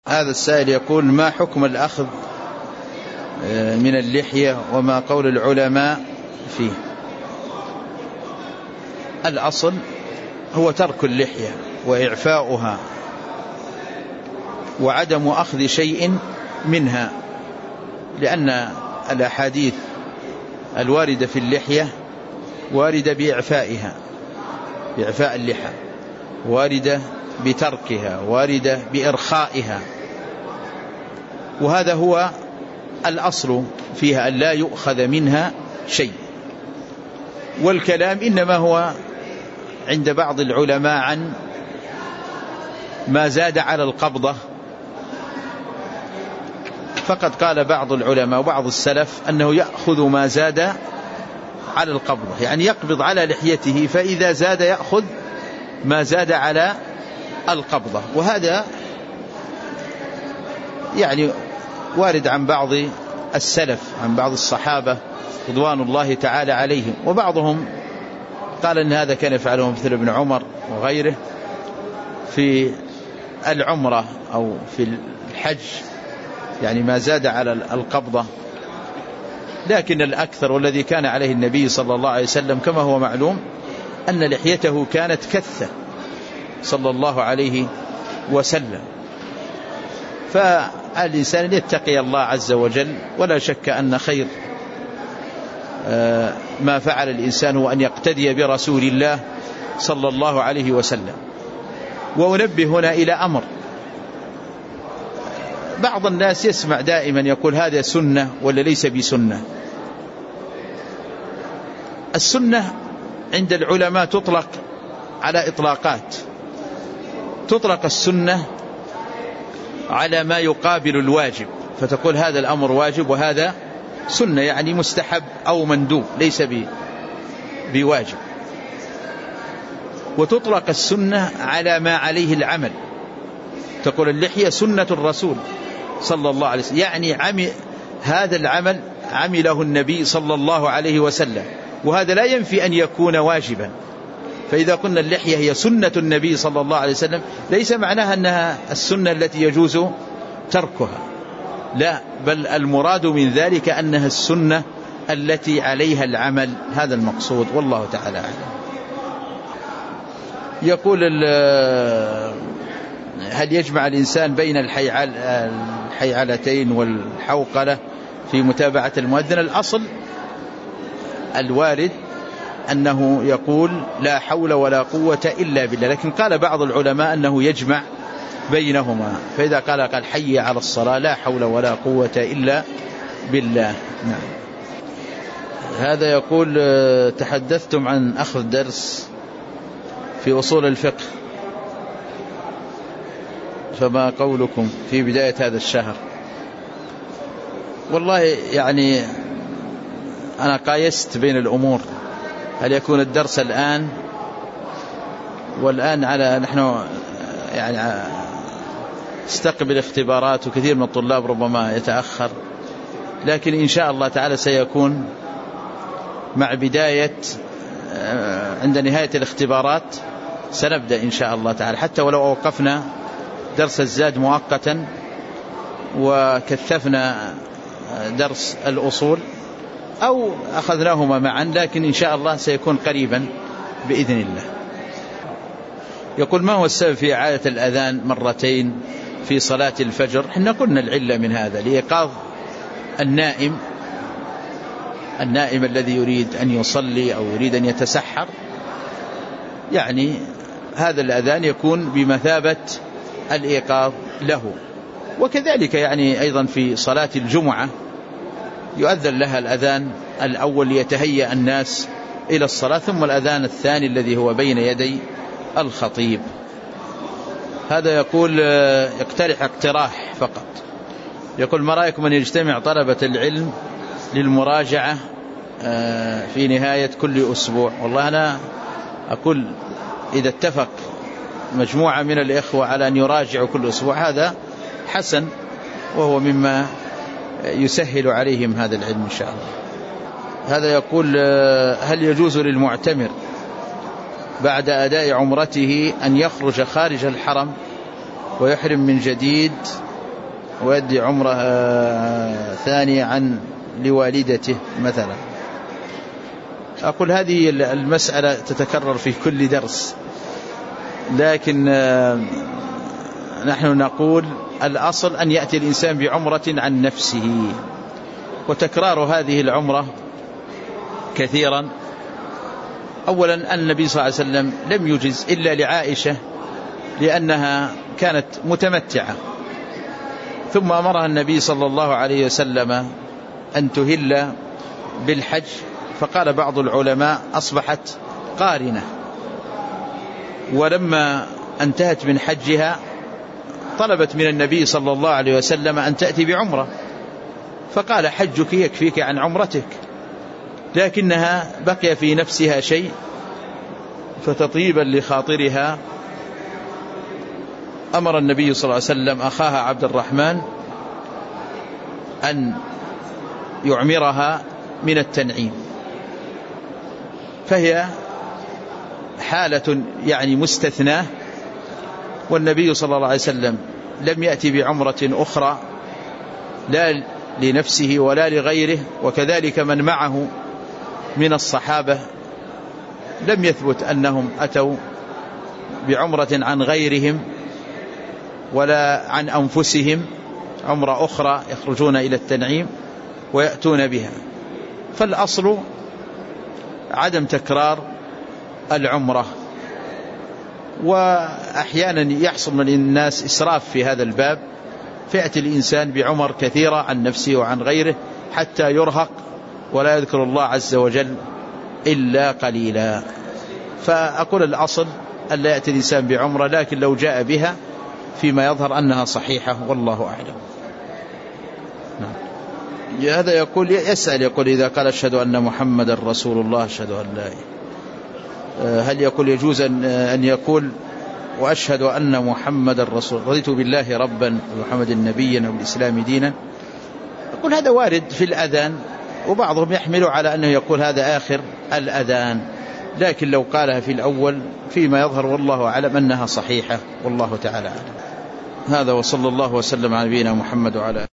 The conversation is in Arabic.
هذا السائل يقول: ما حكم الأخذ من اللحية وما قول العلماء فيه؟ الأصل هو ترك اللحية وإعفاؤها وعدم أخذ شيء منها، لأن الأحاديث الواردة في اللحية واردة بإعفائها، بإعفاء اللحى، واردة بتركها، واردة بإرخائها، وهذا هو الأصل فيها، أن لا يؤخذ منها شيء. والكلام إنما هو عند بعض العلماء عن ما زاد على القبضة، فقد قال بعض العلماء وبعض السلف أنه يأخذ ما زاد على القبضة، يعني يقبض على لحيته، فإذا زاد يأخذ ما زاد على القبضة. وهذا يعني وارد عن بعض السلف، عن بعض الصحابة رضوان الله تعالى عليهم، وبعضهم قال أن هذا كان يفعله مثل ابن عمر وغيره في العمرة أو في الحج، يعني ما زاد على القبضة. لكن الأكثر والذي كان عليه النبي صلى الله عليه وسلم كما هو معلوم أن لحيته كانت كثة صلى الله عليه وسلم. فالإنسان يتقي الله عز وجل، ولا شك أن خير ما فعل الإنسان هو أن يقتدي برسول الله صلى الله عليه وسلم. وأنبه هنا إلى أمر، بعض الناس يسمع دائما يقول هذا سنة ولا ليس بسنة. السنة عند العلماء تطلق على إطلاقات، تطلق السنة على ما يقابل الواجب، فتقول هذا الأمر واجب وهذا سنة، يعني مستحب أو مندوب ليس بواجب. وتطلق السنة على ما عليه العمل، تقول اللحية سنة الرسول صلى الله عليه وسلم، يعني هذا العمل عمله النبي صلى الله عليه وسلم، وهذا لا ينفي أن يكون واجبا. فإذا قلنا اللحية هي سنة النبي صلى الله عليه وسلم ليس معناها أنها السنة التي يجوز تركها، لا، بل المراد من ذلك أنها السنة التي عليها العمل، هذا المقصود، والله تعالى أعلم. يقول: هل يجمع الإنسان بين الحيعلتين والحوقلة في متابعة المؤذن؟ الأصل الوارد أنه يقول لا حول ولا قوة إلا بالله، لكن قال بعض العلماء أنه يجمع بينهما، فإذا قال حي على الصلاة لا حول ولا قوة إلا بالله. نعم. هذا يقول: تحدثتم عن أخذ درس في أصول الفقه، فما قولكم في بداية هذا الشهر؟ والله يعني أنا قايست بين الأمور، هل يكون الدرس الآن، والآن نحن يعني استقبل اختبارات، وكثير من الطلاب ربما يتأخر، لكن إن شاء الله تعالى سيكون مع بداية عند نهاية الاختبارات سنبدأ إن شاء الله تعالى، حتى ولو أوقفنا درس الزاد مؤقتا وكثفنا درس الأصول أو أخذناهما معا، لكن إن شاء الله سيكون قريبا بإذن الله. يقول: ما هو السبب في إعادة الأذان مرتين في صلاة الفجر؟ إحنا قلنا العلة من هذا لإيقاظ النائم الذي يريد أن يصلي أو يريد أن يتسحر، يعني هذا الأذان يكون بمثابة الإيقاظ له. وكذلك يعني أيضا في صلاة الجمعة يؤذن لها الأذان الأول ليتهيأ الناس إلى الصلاة، ثم الأذان الثاني الذي هو بين يدي الخطيب. هذا يقول: يقترح اقتراح فقط، يقول: ما رأيكم أن يجتمع طلبة العلم للمراجعة في نهاية كل أسبوع؟ والله أنا أقول إذا اتفق مجموعة من الإخوة على أن يراجعوا كل أسبوع هذا حسن، وهو مما يسهل عليهم هذا العلم إن شاء الله. هذا يقول: هل يجوز للمعتمر بعد أداء عمرته أن يخرج خارج الحرم ويحرم من جديد ويؤدي عمرة ثانية عن لوالدته مثلا. أقول هذه المسألة تتكرر في كل درس، لكن نحن نقول الأصل أن يأتي الإنسان بعمرة عن نفسه، وتكرار هذه العمرة كثيرا. أولا النبي صلى الله عليه وسلم لم يجز إلا لعائشة لأنها كانت متمتعة، ثم أمرها النبي صلى الله عليه وسلم أن تهل بالحج، فقال بعض العلماء أصبحت قارنة، ولما انتهت من حجها طلبت من النبي صلى الله عليه وسلم أن تأتي بعمرة، فقال حجك يكفيك عن عمرتك، لكنها بقي في نفسها شيء، فتطيبا لخاطرها أمر النبي صلى الله عليه وسلم أخاها عبد الرحمن أن يعمرها من التنعيم، فهي حالة يعني مستثناة، والنبي صلى الله عليه وسلم لم يأتي بعمرة أخرى لا لنفسه ولا لغيره، وكذلك من معه من الصحابة لم يثبت أنهم أتوا بعمرة عن غيرهم ولا عن أنفسهم، عمرة أخرى يخرجون إلى التنعيم ويأتون بها. فالأصل عدم تكرار العمرة، وأحيانا يحصل من الناس إسراف في هذا الباب، فيأتي الإنسان بعمر كثيرة عن نفسه وعن غيره حتى يرهق ولا يذكر الله عز وجل إلا قليلا. فأقول الأصل أن لا يأتي الإنسان بعمرة، لكن لو جاء بها فيما يظهر أنها صحيحة والله أعلم. هذا يقول يسأل، يقول إذا قال أشهد أن محمد رسول الله أشهد أن لا، هل يقول يجوز أن يقول وأشهد أن محمد رسول، رضيت بالله ربا ومحمد نبيا وبالإسلام دينا؟ يقول هذا وارد في الأذان، وبعضهم يحمل على أنه يقول هذا آخر الأذان، لكن لو قالها في الأول فيما يظهر والله أعلم أنها صحيحة والله تعالى أعلم. هذا وصلى الله وسلم على نبينا محمد وعلى